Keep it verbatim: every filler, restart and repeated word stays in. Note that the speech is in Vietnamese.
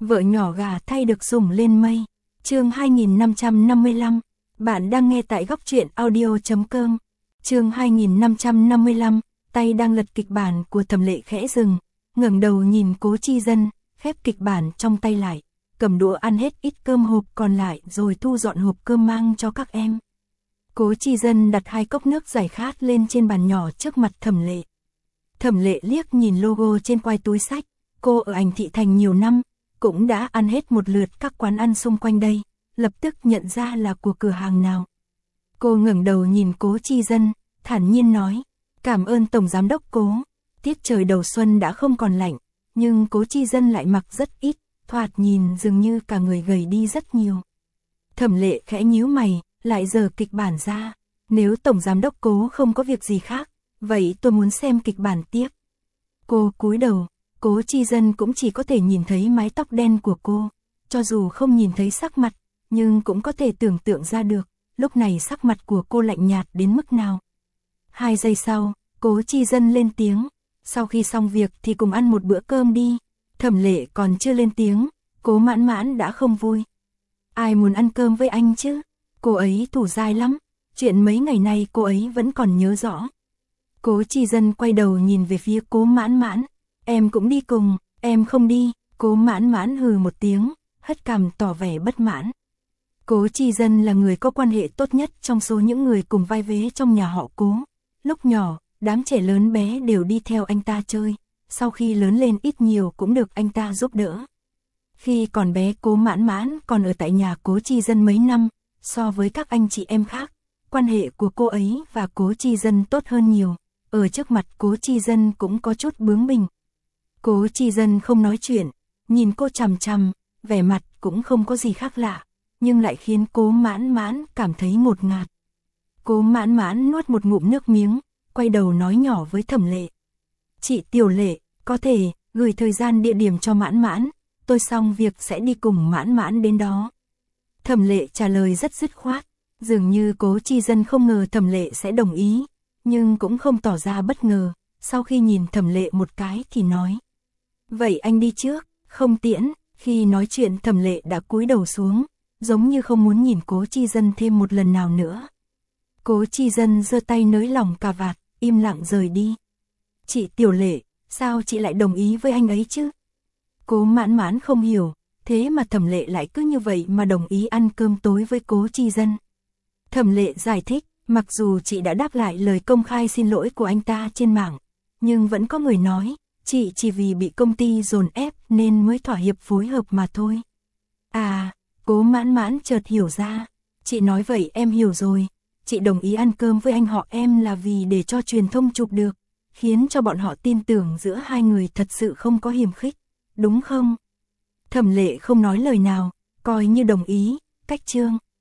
Vợ nhỏ gà thay được sủng lên mây. Chương hai nghìn năm trăm năm mươi lăm. Bạn đang nghe tại góc truyện audio chấm com. Chương hai nghìn năm trăm năm mươi lăm. Tay đang lật kịch bản của Thẩm Lệ khẽ dừng, ngẩng đầu nhìn Cố Chi Dân, khép kịch bản trong tay lại, cầm đũa ăn hết ít cơm hộp còn lại rồi thu dọn hộp cơm mang cho các em. Cố Chi Dân đặt hai cốc nước giải khát lên trên bàn nhỏ trước mặt Thẩm Lệ. Thẩm Lệ liếc nhìn logo trên quai túi xách, cô ở Ảnh Thị Thành nhiều năm, cũng đã ăn hết một lượt các quán ăn xung quanh đây, lập tức nhận ra là của cửa hàng nào. Cô ngẩng đầu nhìn Cố Chi Dân, thản nhiên nói, cảm ơn Tổng Giám Đốc Cố. Tiết trời đầu xuân đã không còn lạnh, nhưng Cố Chi Dân lại mặc rất ít, thoạt nhìn dường như cả người gầy đi rất nhiều. Thẩm Lệ khẽ nhíu mày, lại giở kịch bản ra, nếu Tổng Giám Đốc Cố không có việc gì khác, vậy tôi muốn xem kịch bản tiếp. Cô cúi đầu, Cố Chi Dân cũng chỉ có thể nhìn thấy mái tóc đen của cô, cho dù không nhìn thấy sắc mặt, nhưng cũng có thể tưởng tượng ra được, lúc này sắc mặt của cô lạnh nhạt đến mức nào. Hai giây sau, Cố Chi Dân lên tiếng, sau khi xong việc thì cùng ăn một bữa cơm đi. Thẩm Lệ còn chưa lên tiếng, Cố Mãn Mãn đã không vui. Ai muốn ăn cơm với anh chứ? Cô ấy thủ dai lắm, chuyện mấy ngày nay cô ấy vẫn còn nhớ rõ. Cố Chi Dân quay đầu nhìn về phía Cố Mãn Mãn, em cũng đi cùng, em không đi. Cố Mãn Mãn hừ một tiếng, hất cằm tỏ vẻ bất mãn. Cố Chi Dân là người có quan hệ tốt nhất trong số những người cùng vai vế trong nhà họ Cố. Lúc nhỏ, đám trẻ lớn bé đều đi theo anh ta chơi, sau khi lớn lên ít nhiều cũng được anh ta giúp đỡ. Khi còn bé Cố Mãn Mãn còn ở tại nhà Cố Chi Dân mấy năm, so với các anh chị em khác, quan hệ của cô ấy và Cố Chi Dân tốt hơn nhiều, ở trước mặt Cố Chi Dân cũng có chút bướng bỉnh. Cố Chi Dân không nói chuyện, nhìn cô chằm chằm, vẻ mặt cũng không có gì khác lạ, nhưng lại khiến Cố Mãn Mãn cảm thấy ngột ngạt. Cố Mãn Mãn nuốt một ngụm nước miếng, quay đầu nói nhỏ với Thẩm Lệ. Chị Tiểu Lệ, có thể gửi thời gian địa điểm cho Mãn Mãn, tôi xong việc sẽ đi cùng Mãn Mãn đến đó. Thẩm Lệ trả lời rất dứt khoát, dường như Cố Chi Dân không ngờ Thẩm Lệ sẽ đồng ý, nhưng cũng không tỏ ra bất ngờ, sau khi nhìn Thẩm Lệ một cái thì nói. Vậy anh đi trước, không tiễn. Khi nói chuyện Thẩm Lệ đã cúi đầu xuống, giống như không muốn nhìn Cố Chi Dân thêm một lần nào nữa. Cố Chi Dân giơ tay nới lỏng cà vạt, im lặng rời đi. Chị Tiểu Lệ, sao chị lại đồng ý với anh ấy chứ? Cố Mãn Mãn không hiểu, thế mà Thẩm Lệ lại cứ như vậy mà đồng ý ăn cơm tối với Cố Chi Dân. Thẩm Lệ giải thích, mặc dù chị đã đáp lại lời công khai xin lỗi của anh ta trên mạng, nhưng vẫn có người nói, chị chỉ vì bị công ty dồn ép nên mới thỏa hiệp phối hợp mà thôi. À, Cố Mãn Mãn chợt hiểu ra, chị nói vậy em hiểu rồi, chị đồng ý ăn cơm với anh họ em là vì để cho truyền thông chụp được, khiến cho bọn họ tin tưởng giữa hai người thật sự không có hiềm khích, đúng không? Thẩm Lệ không nói lời nào, coi như đồng ý, cách chương.